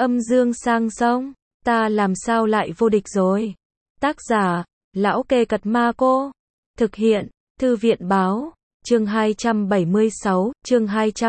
Âm dương sang sông, ta làm sao lại vô địch rồi. Tác giả, Lão Kê Cật Ma Cô. Thực hiện, Thư viện báo. Chương 276, chương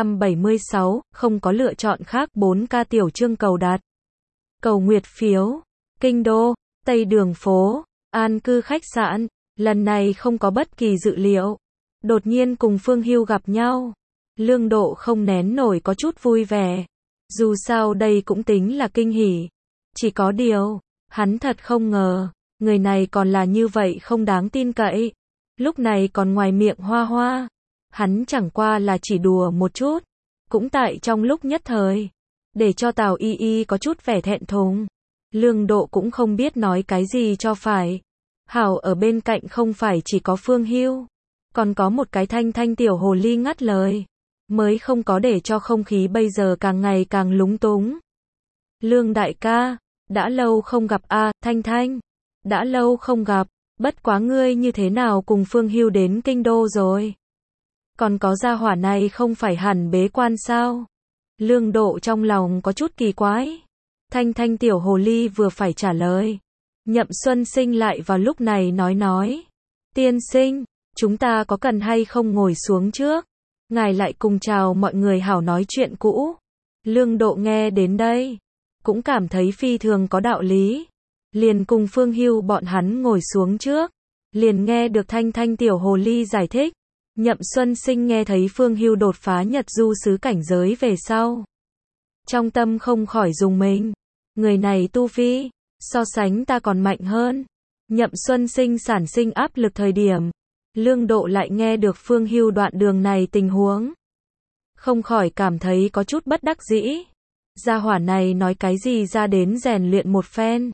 276, không có lựa chọn khác 4K tiểu chương cầu đặt. Cầu nguyệt phiếu, Kinh Đô, Tây Đường phố, an cư khách sạn, lần này không có bất kỳ dự liệu. Đột nhiên cùng Phương Hưu gặp nhau. Lương Độ không nén nổi có chút vui vẻ. Dù sao đây cũng tính là kinh hỉ. Chỉ có điều, hắn thật không ngờ, người này còn là như vậy không đáng tin cậy. Lúc này còn ngoài miệng hoa hoa. Hắn chẳng qua là chỉ đùa một chút. Cũng tại trong lúc nhất thời. Để cho Tào Y Y có chút vẻ thẹn thùng. Lương Độ cũng không biết nói cái gì cho phải. Hảo ở bên cạnh không phải chỉ có Phương Hưu. Còn có một cái thanh thanh tiểu hồ ly ngắt lời. Mới không có để cho không khí bây giờ càng ngày càng lúng túng. Lương đại ca, đã lâu không gặp a, Thanh Thanh. Đã lâu không gặp, bất quá ngươi như thế nào cùng Phương Hưu đến Kinh Đô rồi? Còn có gia hỏa này không phải hẳn bế quan sao? Lương Độ trong lòng có chút kỳ quái. Thanh Thanh tiểu hồ ly vừa phải trả lời. Nhậm Xuân Sinh lại vào lúc này nói. Tiên sinh, chúng ta có cần hay không ngồi xuống trước? Ngài lại cùng chào mọi người hảo nói chuyện cũ. Lương Độ nghe đến đây, cũng cảm thấy phi thường có đạo lý. Liền cùng Phương Hưu bọn hắn ngồi xuống trước. Liền nghe được Thanh Thanh tiểu hồ ly giải thích. Nhậm Xuân Sinh nghe thấy Phương Hưu đột phá Nhật du sứ cảnh giới về sau. Trong tâm không khỏi rùng mình. Người này tu vi, so sánh ta còn mạnh hơn. Nhậm Xuân Sinh sản sinh áp lực thời điểm. Lương Độ lại nghe được Phương Hưu đoạn đường này tình huống. Không khỏi cảm thấy có chút bất đắc dĩ. Gia hỏa này nói cái gì ra đến rèn luyện một phen.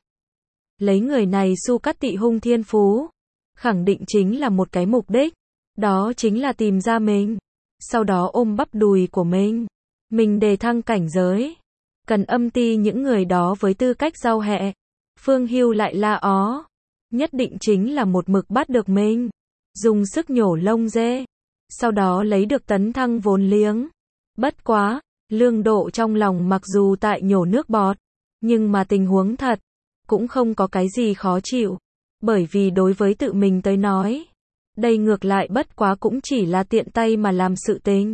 Lấy người này Su Cát Tị hung thiên phú. Khẳng định chính là một cái mục đích. Đó chính là tìm ra mình. Sau đó ôm bắp đùi của mình. Mình đề thăng cảnh giới. Cần âm ti những người đó với tư cách giao hẹ. Phương Hưu lại la ó. Nhất định chính là một mực bắt được mình. Dùng sức nhổ lông dê. Sau đó lấy được tấn thăng vốn liếng. Bất quá, Lương Độ trong lòng mặc dù tại nhổ nước bọt. Nhưng mà tình huống thật. Cũng không có cái gì khó chịu. Bởi vì đối với tự mình tới nói. Đây ngược lại bất quá cũng chỉ là tiện tay mà làm sự tình.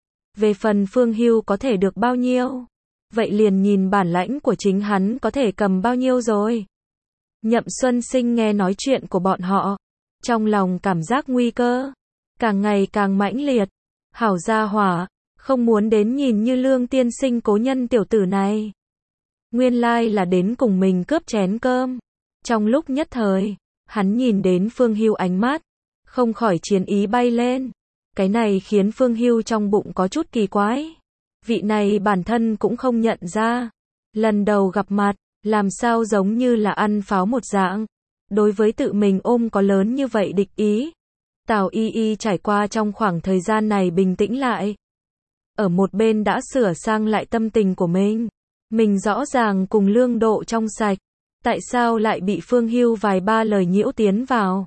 Về phần Phương Hưu có thể được bao nhiêu. Vậy liền nhìn bản lãnh của chính hắn có thể cầm bao nhiêu rồi. Nhậm Xuân Sinh nghe nói chuyện của bọn họ. Trong lòng cảm giác nguy cơ. Càng ngày càng mãnh liệt. Hảo gia hỏa. Không muốn đến nhìn như Lương tiên sinh cố nhân tiểu tử này. Nguyên lai là đến cùng mình cướp chén cơm. Trong lúc nhất thời. Hắn nhìn đến Phương Hưu ánh mắt. Không khỏi chiến ý bay lên. Cái này khiến Phương Hưu trong bụng có chút kỳ quái. Vị này bản thân cũng không nhận ra. Lần đầu gặp mặt. Làm sao giống như là ăn pháo một dạng. Đối với tự mình ôm có lớn như vậy địch ý. Tào Y Y trải qua trong khoảng thời gian này bình tĩnh lại. Ở một bên đã sửa sang lại tâm tình của mình. Mình rõ ràng cùng Lương Độ trong sạch. Tại sao lại bị Phương Hưu vài ba lời nhiễu tiến vào.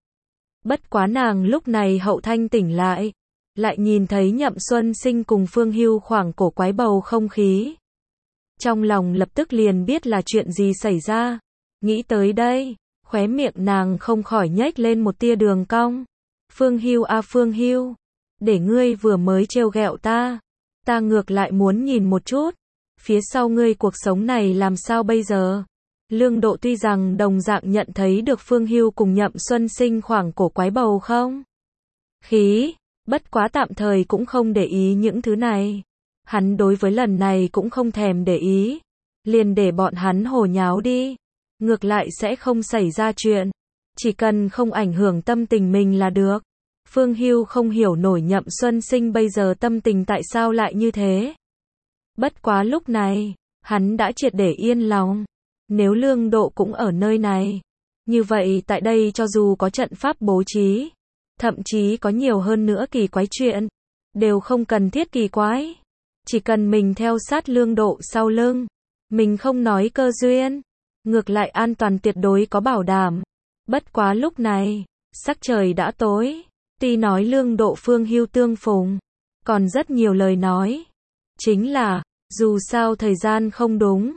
Bất quá nàng lúc này hậu thanh tỉnh lại. Lại nhìn thấy Nhậm Xuân Sinh cùng Phương Hưu khoảng cổ quái bầu không khí. Trong lòng lập tức liền biết là chuyện gì xảy ra. Nghĩ tới đây. Khóe miệng nàng không khỏi nhếch lên một tia đường cong. Phương Hưu a Phương Hưu. Để ngươi vừa mới trêu ghẹo ta. Ta ngược lại muốn nhìn một chút. Phía sau ngươi cuộc sống này làm sao bây giờ? Lương Độ tuy rằng đồng dạng nhận thấy được Phương Hưu cùng Nhậm Xuân Sinh khoảng cổ quái bầu không khí. Bất quá tạm thời cũng không để ý những thứ này. Hắn đối với lần này cũng không thèm để ý. Liền để bọn hắn hồ nháo đi. Ngược lại sẽ không xảy ra chuyện. Chỉ cần không ảnh hưởng tâm tình mình là được. Phương Hưu không hiểu nổi Nhậm Xuân Sinh bây giờ tâm tình tại sao lại như thế. Bất quá lúc này, hắn đã triệt để yên lòng. Nếu Lương Độ cũng ở nơi này. Như vậy tại đây cho dù có trận pháp bố trí. Thậm chí có nhiều hơn nữa kỳ quái chuyện. Đều không cần thiết kỳ quái. Chỉ cần mình theo sát Lương Độ sau lưng. Mình không nói cơ duyên. Ngược lại an toàn tuyệt đối có bảo đảm. Bất quá lúc này, sắc trời đã tối. Tuy nói Lương Độ Phương Hưu tương phùng. Còn rất nhiều lời nói. Chính là, dù sao thời gian không đúng.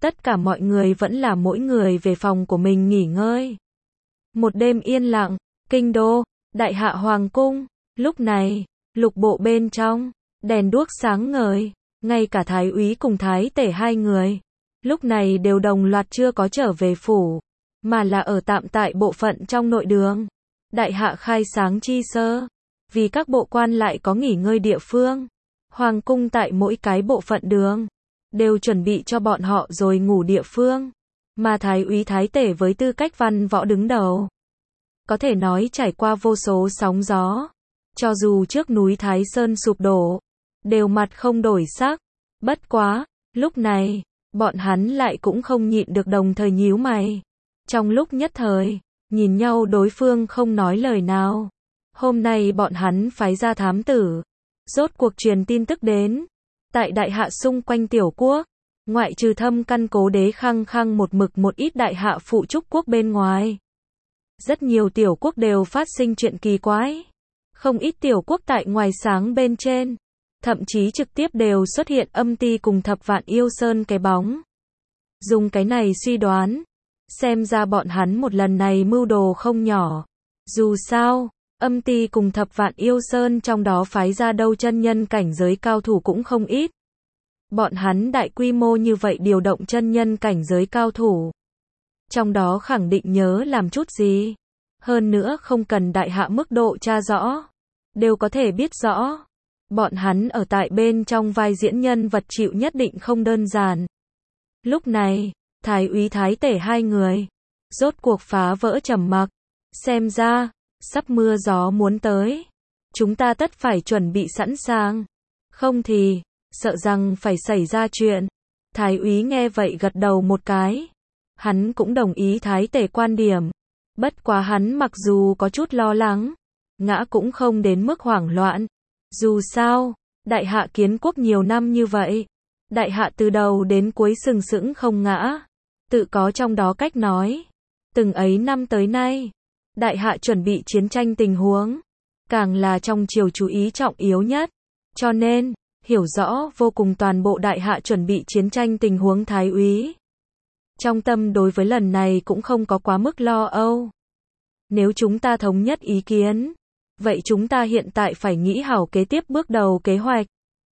Tất cả mọi người vẫn là mỗi người về phòng của mình nghỉ ngơi. Một đêm yên lặng, kinh đô, Đại Hạ Hoàng cung, lúc này, lục bộ bên trong, đèn đuốc sáng ngời, ngay cả thái úy cùng thái tể hai người, lúc này đều đồng loạt chưa có trở về phủ, mà là ở tạm tại bộ phận trong nội đường. Đại Hạ khai sáng chi sơ, vì các bộ quan lại có nghỉ ngơi địa phương. Hoàng cung tại mỗi cái bộ phận đường, đều chuẩn bị cho bọn họ rồi ngủ địa phương. Mà thái úy thái tể với tư cách văn võ đứng đầu, có thể nói trải qua vô số sóng gió. Cho dù trước núi Thái Sơn sụp đổ, đều mặt không đổi sắc. Bất quá, lúc này, bọn hắn lại cũng không nhịn được đồng thời nhíu mày. Trong lúc nhất thời, nhìn nhau đối phương không nói lời nào. Hôm nay bọn hắn phái ra thám tử, rốt cuộc truyền tin tức đến. Tại Đại Hạ xung quanh tiểu quốc, ngoại trừ thâm căn cố đế khăng khăng một mực một ít Đại Hạ phụ trúc quốc bên ngoài, rất nhiều tiểu quốc đều phát sinh chuyện kỳ quái. Không ít tiểu quốc tại ngoài sáng bên trên, thậm chí trực tiếp đều xuất hiện Âm Ti cùng Thập Vạn Yêu Sơn cái bóng. Dùng cái này suy đoán, xem ra bọn hắn một lần này mưu đồ không nhỏ. Dù sao, Âm Ti cùng Thập Vạn Yêu Sơn trong đó phái ra đâu chân nhân cảnh giới cao thủ cũng không ít. Bọn hắn đại quy mô như vậy điều động chân nhân cảnh giới cao thủ, trong đó khẳng định nhớ làm chút gì. Hơn nữa không cần Đại Hạ mức độ tra rõ, đều có thể biết rõ. Bọn hắn ở tại bên trong vai diễn nhân vật chịu nhất định không đơn giản. Lúc này, thái úy thái tể hai người, rốt cuộc phá vỡ trầm mặc. Xem ra, sắp mưa gió muốn tới. Chúng ta tất phải chuẩn bị sẵn sàng. Không thì, sợ rằng phải xảy ra chuyện. Thái úy nghe vậy gật đầu một cái. Hắn cũng đồng ý thái tể quan điểm. Bất quá hắn mặc dù có chút lo lắng, ngã cũng không đến mức hoảng loạn. Dù sao, Đại Hạ kiến quốc nhiều năm như vậy, Đại Hạ từ đầu đến cuối sừng sững không ngã, tự có trong đó cách nói. Từng ấy năm tới nay, Đại Hạ chuẩn bị chiến tranh tình huống, càng là trong triều chú ý trọng yếu nhất. Cho nên, hiểu rõ vô cùng toàn bộ Đại Hạ chuẩn bị chiến tranh tình huống thái úy. Trong tâm đối với lần này cũng không có quá mức lo âu. Nếu chúng ta thống nhất ý kiến, vậy chúng ta hiện tại phải nghĩ hảo kế tiếp bước đầu kế hoạch.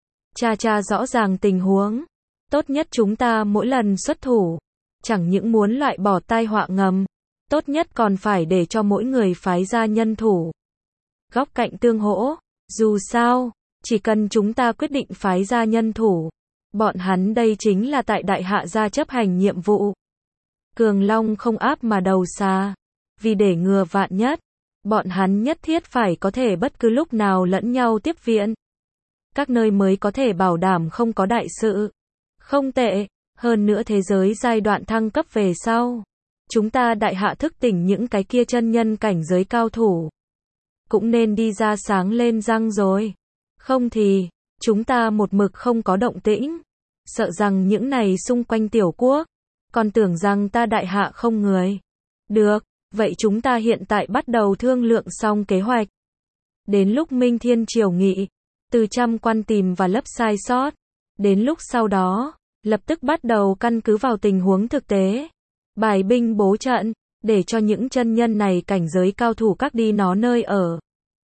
Tra rõ ràng tình huống. Tốt nhất chúng ta mỗi lần xuất thủ, chẳng những muốn loại bỏ tai họa ngầm, tốt nhất còn phải để cho mỗi người phái ra nhân thủ. Góc cạnh tương hỗ, dù sao, chỉ cần chúng ta quyết định phái ra nhân thủ, bọn hắn đây chính là tại Đại Hạ ra chấp hành nhiệm vụ. Cường long không áp mà đầu xa. Vì để ngừa vạn nhất, bọn hắn nhất thiết phải có thể bất cứ lúc nào lẫn nhau tiếp viện. Các nơi mới có thể bảo đảm không có đại sự. Không tệ, hơn nữa thế giới giai đoạn thăng cấp về sau. Chúng ta Đại Hạ thức tỉnh những cái kia chân nhân cảnh giới cao thủ. Cũng nên đi ra sáng lên răng rồi. Không thì, chúng ta một mực không có động tĩnh. Sợ rằng những này xung quanh tiểu quốc, còn tưởng rằng ta Đại Hạ không người. Được. Vậy chúng ta hiện tại bắt đầu thương lượng xong kế hoạch. Đến lúc Minh Thiên Triều nghị, từ trăm quan tìm và lấp sai sót. Đến lúc sau đó, lập tức bắt đầu căn cứ vào tình huống thực tế. Bài binh bố trận, để cho những chân nhân này cảnh giới cao thủ các đi nó nơi ở.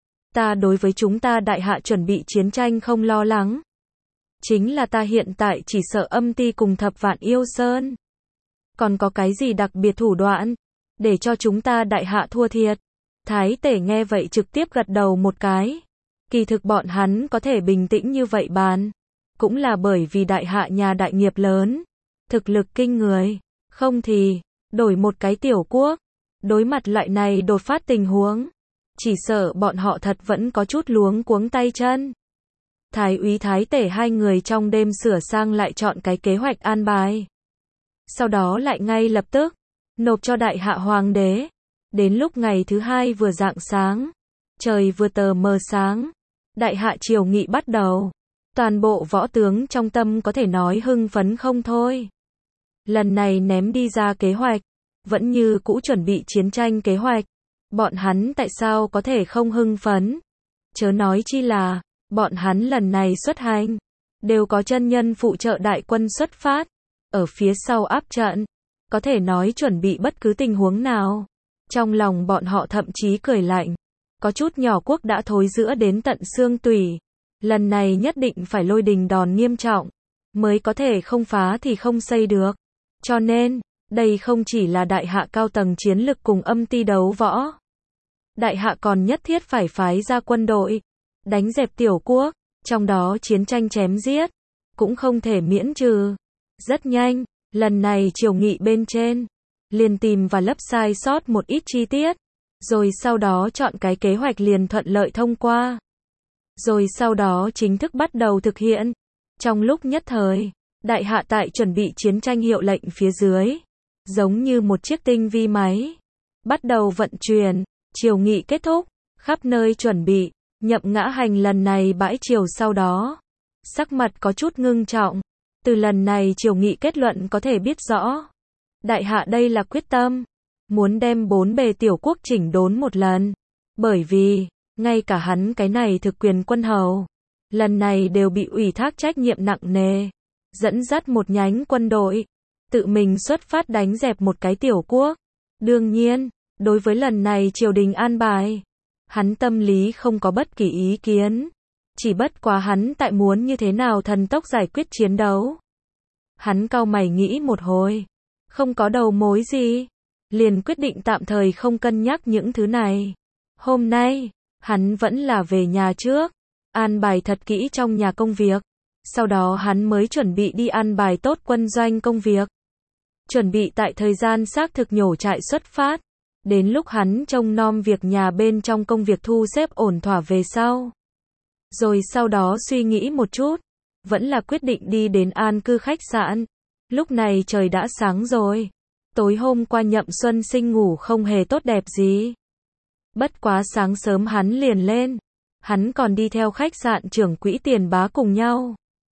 Ta đối với chúng ta Đại Hạ chuẩn bị chiến tranh không lo lắng. Chính là ta hiện tại chỉ sợ Âm Ti cùng Thập Vạn Yêu Sơn. Còn có cái gì đặc biệt thủ đoạn, để cho chúng ta Đại Hạ thua thiệt. Thái tể nghe vậy trực tiếp gật đầu một cái. Kỳ thực bọn hắn có thể bình tĩnh như vậy bàn, cũng là bởi vì Đại Hạ nhà đại nghiệp lớn, thực lực kinh người. Không thì, đổi một cái tiểu quốc, đối mặt loại này đột phát tình huống, chỉ sợ bọn họ thật vẫn có chút luống cuống tay chân. Thái úy thái tể hai người trong đêm sửa sang lại chọn cái kế hoạch an bài. Sau đó lại ngay lập tức nộp cho Đại Hạ Hoàng đế. Đến lúc ngày thứ hai vừa rạng sáng, trời vừa tờ mờ sáng, Đại Hạ triều nghị bắt đầu. Toàn bộ võ tướng trong tâm có thể nói hưng phấn không thôi. Lần này ném đi ra kế hoạch, vẫn như cũ chuẩn bị chiến tranh kế hoạch. Bọn hắn tại sao có thể không hưng phấn? Chớ nói chi là, bọn hắn lần này xuất hành, đều có chân nhân phụ trợ đại quân xuất phát. ở phía sau áp trận, có thể nói chuẩn bị bất cứ tình huống nào. Trong lòng bọn họ thậm chí cười lạnh, có chút nhỏ quốc đã thối rữa đến tận xương tủy. Lần này nhất định phải lôi đình đòn nghiêm trọng, mới có thể không phá thì không xây được. Cho nên, đây không chỉ là đại hạ cao tầng chiến lực cùng âm ti đấu võ. Đại hạ còn nhất thiết phải phái ra quân đội, đánh dẹp tiểu quốc, trong đó chiến tranh chém giết, cũng không thể miễn trừ. Rất nhanh, lần này triều nghị bên trên, liền tìm và lấp sai sót một ít chi tiết, rồi sau đó chọn cái kế hoạch liền thuận lợi thông qua. Rồi sau đó chính thức bắt đầu thực hiện. Trong lúc nhất thời, đại hạ tại chuẩn bị chiến tranh hiệu lệnh phía dưới, giống như một chiếc tinh vi máy, bắt đầu vận chuyển, triều nghị kết thúc, khắp nơi chuẩn bị, nhậm ngã hành lần này bãi triều sau đó. Sắc mặt có chút ngưng trọng, từ lần này triều nghị kết luận có thể biết rõ. Đại hạ đây là quyết tâm, muốn đem 4 bề tiểu quốc chỉnh đốn một lần, bởi vì, ngay cả hắn cái này thực quyền quân hầu, lần này đều bị ủy thác trách nhiệm nặng nề, dẫn dắt một nhánh quân đội, tự mình xuất phát đánh dẹp một cái tiểu quốc. Đương nhiên, đối với lần này triều đình an bài, hắn tâm lý không có bất kỳ ý kiến, chỉ bất quá hắn tại muốn như thế nào thần tốc giải quyết chiến đấu. Hắn cau mày nghĩ một hồi, không có đầu mối gì, liền quyết định tạm thời không cân nhắc những thứ này. Hôm nay, hắn vẫn là về nhà trước, an bài thật kỹ trong nhà công việc, sau đó hắn mới chuẩn bị đi an bài tốt quân doanh công việc. Chuẩn bị tại thời gian xác thực nhổ trại xuất phát, đến lúc hắn trông nom việc nhà bên trong công việc thu xếp ổn thỏa về sau. Rồi sau đó suy nghĩ một chút, vẫn là quyết định đi đến an cư khách sạn. Lúc này trời đã sáng rồi, tối hôm qua Nhậm Xuân Sinh ngủ không hề tốt đẹp gì. Bất quá sáng sớm hắn liền lên, hắn còn đi theo khách sạn trưởng quỹ Tiền Bá cùng nhau,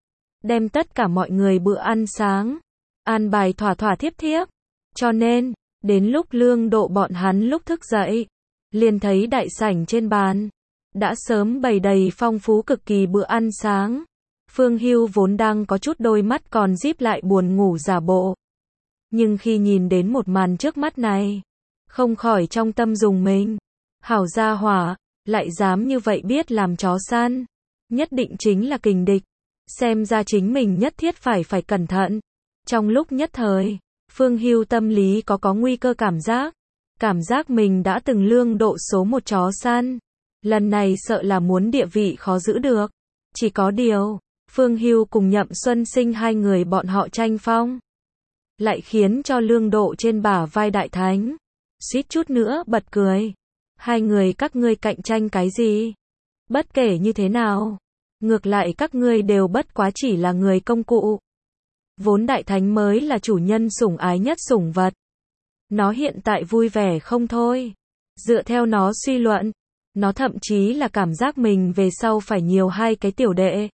đem tất cả mọi người bữa ăn sáng, an bài thỏa thỏa thiếp thiếp. Cho nên, đến lúc Lương Độ bọn hắn lúc thức dậy, liền thấy đại sảnh trên bàn đã sớm bày đầy phong phú cực kỳ bữa ăn sáng. Phương Hưu vốn đang có chút đôi mắt còn díp lại buồn ngủ giả bộ, nhưng khi nhìn đến một màn trước mắt này, không khỏi trong tâm rùng mình. Hảo gia hỏa, lại dám như vậy biết làm chó săn, nhất định chính là kình địch. Xem ra chính mình nhất thiết phải cẩn thận. Trong lúc nhất thời, Phương Hưu tâm lý có nguy cơ cảm giác mình đã từng Lương Độ số một chó săn, lần này sợ là muốn địa vị khó giữ được. Chỉ có điều, Phương Hưu cùng Nhậm Xuân Sinh hai người bọn họ tranh phong, lại khiến cho Lương Độ trên bả vai đại thánh suýt chút nữa bật cười. Hai người các ngươi cạnh tranh cái gì? Bất kể như thế nào, ngược lại các ngươi đều bất quá chỉ là người công cụ. Vốn đại thánh mới là chủ nhân sủng ái nhất sủng vật. Nó hiện tại vui vẻ không thôi. Dựa theo nó suy luận, nó thậm chí là cảm giác mình về sau phải nhiều hai cái tiểu đệ.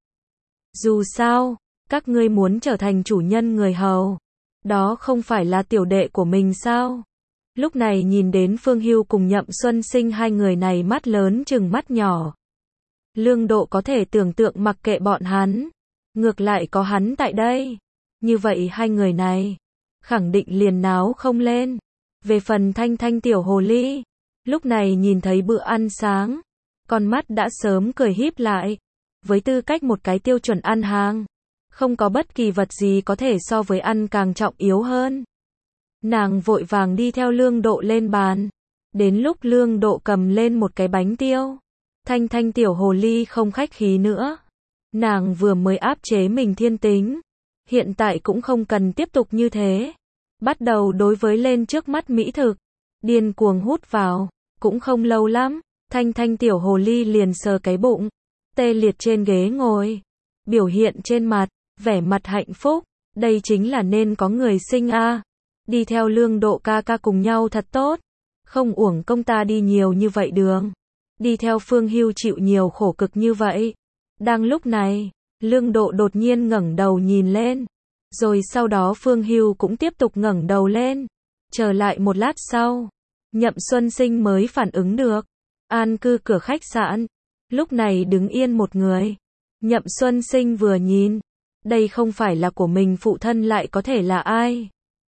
Dù sao, các ngươi muốn trở thành chủ nhân người hầu, đó không phải là tiểu đệ của mình sao? Lúc này nhìn đến Phương Hưu cùng Nhậm Xuân Sinh hai người này mắt lớn chừng mắt nhỏ. Lương Độ có thể tưởng tượng mặc kệ bọn hắn, ngược lại có hắn tại đây, như vậy hai người này khẳng định liền náo không lên. Về phần Thanh Thanh tiểu hồ ly, lúc này nhìn thấy bữa ăn sáng, con mắt đã sớm cười híp lại. Với tư cách một cái tiêu chuẩn ăn hàng, không có bất kỳ vật gì có thể so với ăn càng trọng yếu hơn. Nàng vội vàng đi theo Lương Độ lên bàn. Đến lúc Lương Độ cầm lên một cái bánh tiêu, Thanh Thanh tiểu hồ ly không khách khí nữa. Nàng vừa mới áp chế mình thiên tính, hiện tại cũng không cần tiếp tục như thế. Bắt đầu đối với lên trước mắt mỹ thực, điên cuồng hút vào. Cũng không lâu lắm, Thanh Thanh tiểu hồ ly liền sờ cái bụng, tê liệt trên ghế ngồi, biểu hiện trên mặt vẻ mặt hạnh phúc. Đây chính là nên có người sinh a. Đi theo Lương Độ ca ca cùng nhau thật tốt, không uổng công ta đi nhiều như vậy đường, đi theo Phương Hưu chịu nhiều khổ cực như vậy. Đang lúc này, Lương Độ đột nhiên ngẩng đầu nhìn lên, rồi sau đó Phương Hưu cũng tiếp tục ngẩng đầu lên. Trở lại một lát sau, Nhậm Xuân Sinh mới phản ứng được. An cư cửa khách sạn, lúc này đứng yên một người. Nhậm Xuân Sinh vừa nhìn, Đây không phải là của mình, phụ thân lại có thể là ai?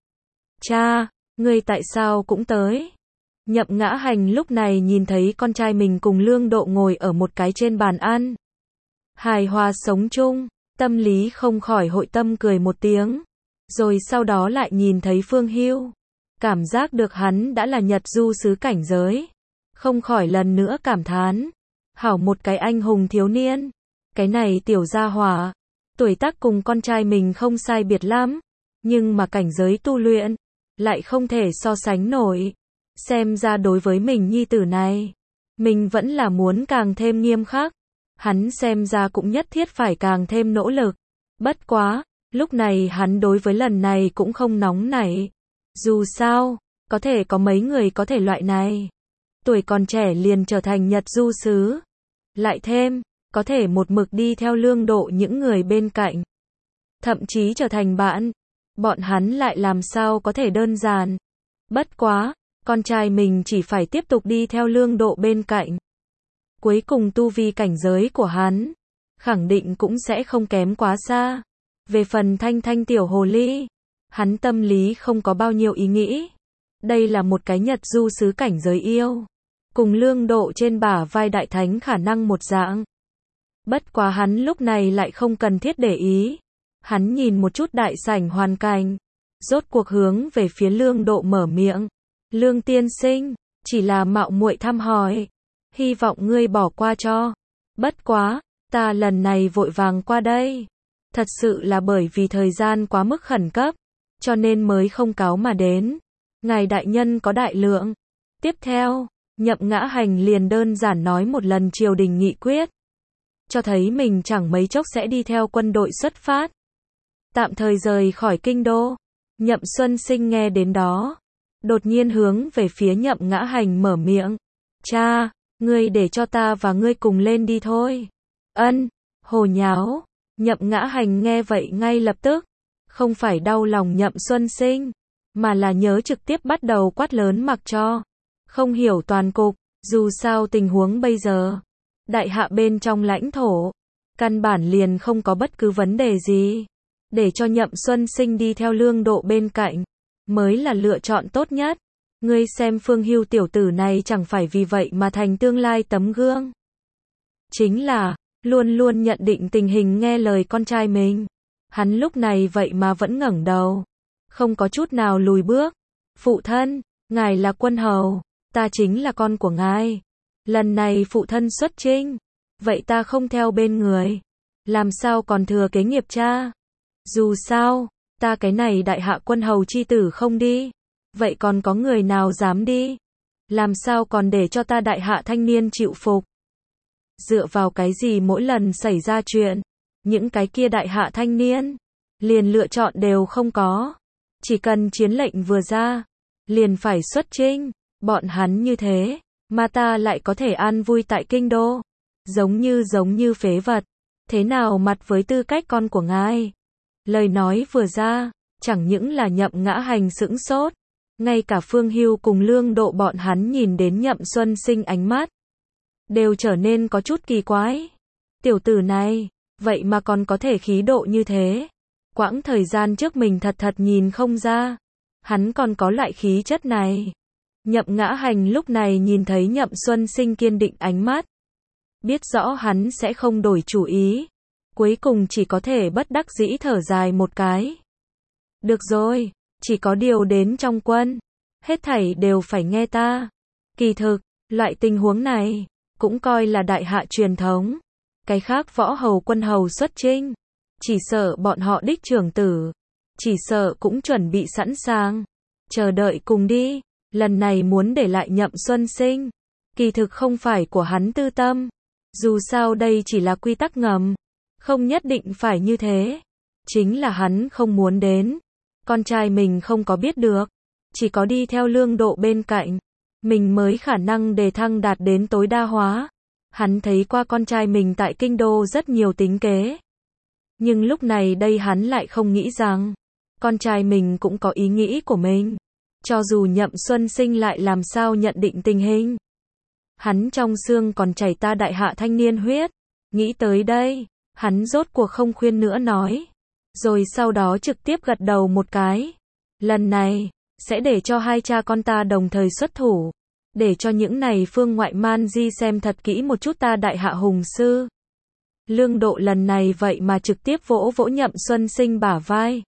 Cha, ngươi tại sao cũng tới? Nhậm Ngã Hành lúc này nhìn thấy con trai mình cùng Lương Độ ngồi ở một cái trên bàn ăn, hài hòa sống chung, tâm lý không khỏi hội tâm cười một tiếng. Rồi sau đó lại nhìn thấy Phương Hưu, cảm giác được hắn đã là Nhật du sứ cảnh giới, không khỏi lần nữa cảm thán, hảo một cái anh hùng thiếu niên, cái này tiểu gia hỏa, tuổi tác cùng con trai mình không sai biệt lắm, nhưng mà cảnh giới tu luyện lại không thể so sánh nổi. Xem ra đối với mình nhi tử này, mình vẫn là muốn càng thêm nghiêm khắc, hắn xem ra cũng nhất thiết phải càng thêm nỗ lực. Bất quá, lúc này hắn đối với lần này cũng không nóng nảy. Dù sao, có thể có mấy người có thể loại này. Tuổi còn trẻ liền trở thành Nhật du sứ. Lại thêm, có thể một mực đi theo Lương Độ những người bên cạnh. Thậm chí trở thành bạn. Bọn hắn lại làm sao có thể đơn giản. Bất quá, con trai mình chỉ phải tiếp tục đi theo Lương Độ bên cạnh. Cuối cùng tu vi cảnh giới của hắn, khẳng định cũng sẽ không kém quá xa. Về phần Thanh Thanh tiểu hồ ly, hắn tâm lý không có bao nhiêu ý nghĩ. Đây là một cái Nhật du sứ cảnh giới yêu. Cùng Lương Độ trên bả vai đại thánh khả năng một dạng. Bất quá hắn lúc này lại không cần thiết để ý. Hắn nhìn một chút đại sảnh hoàn cảnh, rốt cuộc hướng về phía Lương Độ mở miệng. Lương tiên sinh, chỉ là mạo muội thăm hỏi, hy vọng ngươi bỏ qua cho. Bất quá, ta lần này vội vàng qua đây, thật sự là bởi vì thời gian quá mức khẩn cấp, cho nên mới không cáo mà đến. Ngài đại nhân có đại lượng. Tiếp theo, Nhậm Ngã Hành liền đơn giản nói một lần triều đình nghị quyết, cho thấy mình chẳng mấy chốc sẽ đi theo quân đội xuất phát, tạm thời rời khỏi kinh đô. Nhậm Xuân Sinh nghe đến đó, đột nhiên hướng về phía Nhậm Ngã Hành mở miệng. Cha, ngươi để cho ta và ngươi cùng lên đi thôi. Ân, hồ nháo. Nhậm Ngã Hành nghe vậy ngay lập tức, không phải đau lòng Nhậm Xuân Sinh, mà là nhớ trực tiếp bắt đầu quát lớn mặc cho. Không hiểu toàn cục, dù sao tình huống bây giờ, đại hạ bên trong lãnh thổ, căn bản liền không có bất cứ vấn đề gì. Để cho Nhậm Xuân Sinh đi theo Lương Độ bên cạnh, mới là lựa chọn tốt nhất. Ngươi xem Phương Hưu tiểu tử này chẳng phải vì vậy mà thành tương lai tấm gương. Chính là, luôn luôn nhận định tình hình nghe lời con trai mình. Hắn lúc này vậy mà vẫn ngẩng đầu, không có chút nào lùi bước. Phụ thân, ngài là quân hầu, ta chính là con của ngài. Lần này phụ thân xuất chinh, vậy ta không theo bên người, làm sao còn thừa kế nghiệp cha? Dù sao, ta cái này đại hạ quân hầu chi tử không đi, vậy còn có người nào dám đi? Làm sao còn để cho ta đại hạ thanh niên chịu phục? Dựa vào cái gì mỗi lần xảy ra chuyện, những cái kia đại hạ thanh niên, liền lựa chọn đều không có. Chỉ cần chiến lệnh vừa ra, liền phải xuất chinh. Bọn hắn như thế, mà ta lại có thể an vui tại kinh đô. Giống như phế vật. Thế nào mặt với tư cách con của ngài? Lời nói vừa ra, chẳng những là Nhậm Ngã Hành sững sốt, ngay cả Phương Hưu cùng Lương Độ bọn hắn nhìn đến Nhậm Xuân Sinh ánh mắt, đều trở nên có chút kỳ quái. Tiểu tử này, vậy mà còn có thể khí độ như thế. Quãng thời gian trước mình thật nhìn không ra, hắn còn có loại khí chất này. Nhậm Ngã Hành lúc này nhìn thấy Nhậm Xuân Sinh kiên định ánh mắt, biết rõ hắn sẽ không đổi chủ ý, cuối cùng chỉ có thể bất đắc dĩ thở dài một cái. Được rồi, chỉ có điều đến trong quân, hết thảy đều phải nghe ta. Kỳ thực, loại tình huống này, cũng coi là đại hạ truyền thống. Cái khác võ hầu quân hầu xuất chinh, chỉ sợ bọn họ đích trưởng tử, chỉ sợ cũng chuẩn bị sẵn sàng, chờ đợi cùng đi. Lần này muốn để lại Nhậm Xuân Sinh, kỳ thực không phải của hắn tư tâm. Dù sao đây chỉ là quy tắc ngầm, không nhất định phải như thế. Chính là hắn không muốn đến. Con trai mình không có biết được, chỉ có đi theo Lương Độ bên cạnh, mình mới khả năng đề thăng đạt đến tối đa hóa. Hắn thấy qua con trai mình tại kinh đô rất nhiều tính kế. Nhưng lúc này đây hắn lại không nghĩ rằng, con trai mình cũng có ý nghĩ của mình. Cho dù Nhậm Xuân Sinh lại làm sao nhận định tình hình, hắn trong xương còn chảy ta đại hạ thanh niên huyết. Nghĩ tới đây, hắn rốt cuộc không khuyên nữa nói. rồi sau đó trực tiếp gật đầu một cái. Lần này, sẽ để cho hai cha con ta đồng thời xuất thủ, để cho những này phương ngoại man di xem thật kỹ một chút ta Đại Hạ Hùng Sư. Lương Độ lần này vậy mà trực tiếp vỗ vỗ Nhậm Xuân Sinh bả vai.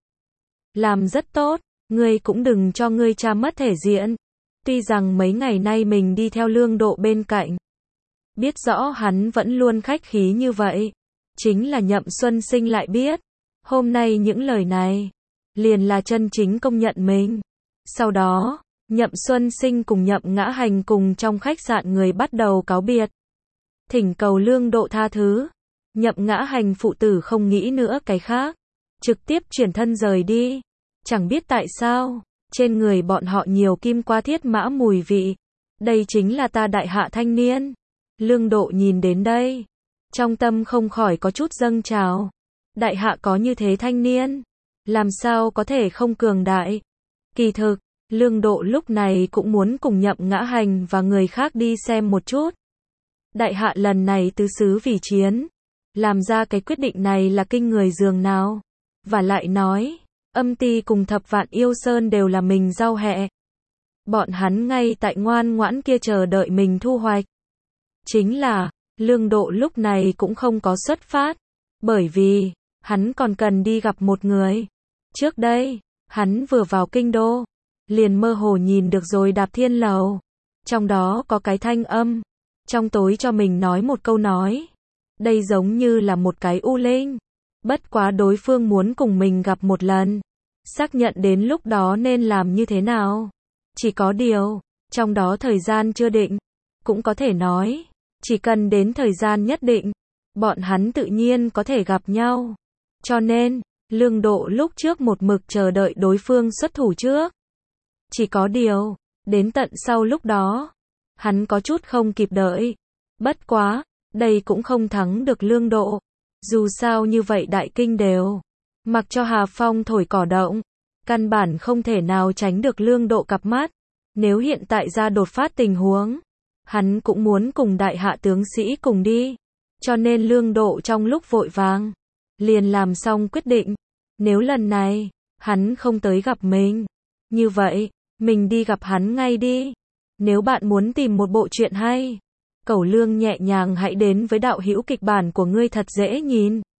Làm rất tốt, ngươi cũng đừng cho ngươi cha mất thể diện. Tuy rằng mấy ngày nay mình đi theo Lương Độ bên cạnh, biết rõ hắn vẫn luôn khách khí như vậy. Chính là Nhậm Xuân Sinh lại biết, hôm nay những lời này, liền là chân chính công nhận mình. Sau đó, Nhậm Xuân Sinh cùng Nhậm Ngã Hành cùng trong khách sạn người bắt đầu cáo biệt. Thỉnh cầu Lương Độ tha thứ. Nhậm Ngã Hành phụ tử không nghĩ nữa cái khác, trực tiếp chuyển thân rời đi. Chẳng biết tại sao, trên người bọn họ nhiều kim qua thiết mã mùi vị. Đây chính là ta Đại Hạ thanh niên. Lương Độ nhìn đến đây, trong tâm không khỏi có chút dâng trào. Đại Hạ có như thế thanh niên, làm sao có thể không cường đại. Kỳ thực, Lương Độ lúc này cũng muốn cùng Nhậm Ngã Hành và người khác đi xem một chút. Đại Hạ lần này tứ xứ vì chiến, làm ra cái quyết định này là kinh người dường nào. Và lại nói, Âm Ty cùng Thập Vạn Yêu Sơn đều là mình giao hẹ. Bọn hắn ngay tại ngoan ngoãn kia chờ đợi mình thu hoạch. Chính là, Lương Độ lúc này cũng không có xuất phát, bởi vì, hắn còn cần đi gặp một người. Trước đây, hắn vừa vào kinh đô, liền mơ hồ nhìn được rồi Đạp Thiên Lầu. Trong đó có cái thanh âm, trong tối cho mình nói một câu nói. Đây giống như là một cái u linh. Bất quá đối phương muốn cùng mình gặp một lần, xác nhận đến lúc đó nên làm như thế nào. Chỉ có điều, trong đó thời gian chưa định, cũng có thể nói, chỉ cần đến thời gian nhất định, bọn hắn tự nhiên có thể gặp nhau. Cho nên, Lương Độ lúc trước một mực chờ đợi đối phương xuất thủ trước. Chỉ có điều, đến tận sau lúc đó, hắn có chút không kịp đợi. Bất quá, đây cũng không thắng được Lương Độ. Dù sao như vậy đại kinh đều, mặc cho Hà Phong thổi cỏ động, căn bản không thể nào tránh được Lương Độ cặp mắt. Nếu hiện tại ra đột phát tình huống, hắn cũng muốn cùng Đại Hạ tướng sĩ cùng đi. Cho nên Lương Độ trong lúc vội vàng, liền làm xong quyết định. Nếu lần này, hắn không tới gặp mình, như vậy, mình đi gặp hắn ngay đi. Nếu bạn muốn tìm một bộ truyện hay, Cẩu Lương nhẹ nhàng hãy đến với đạo hữu kịch bản của ngươi thật dễ nhìn.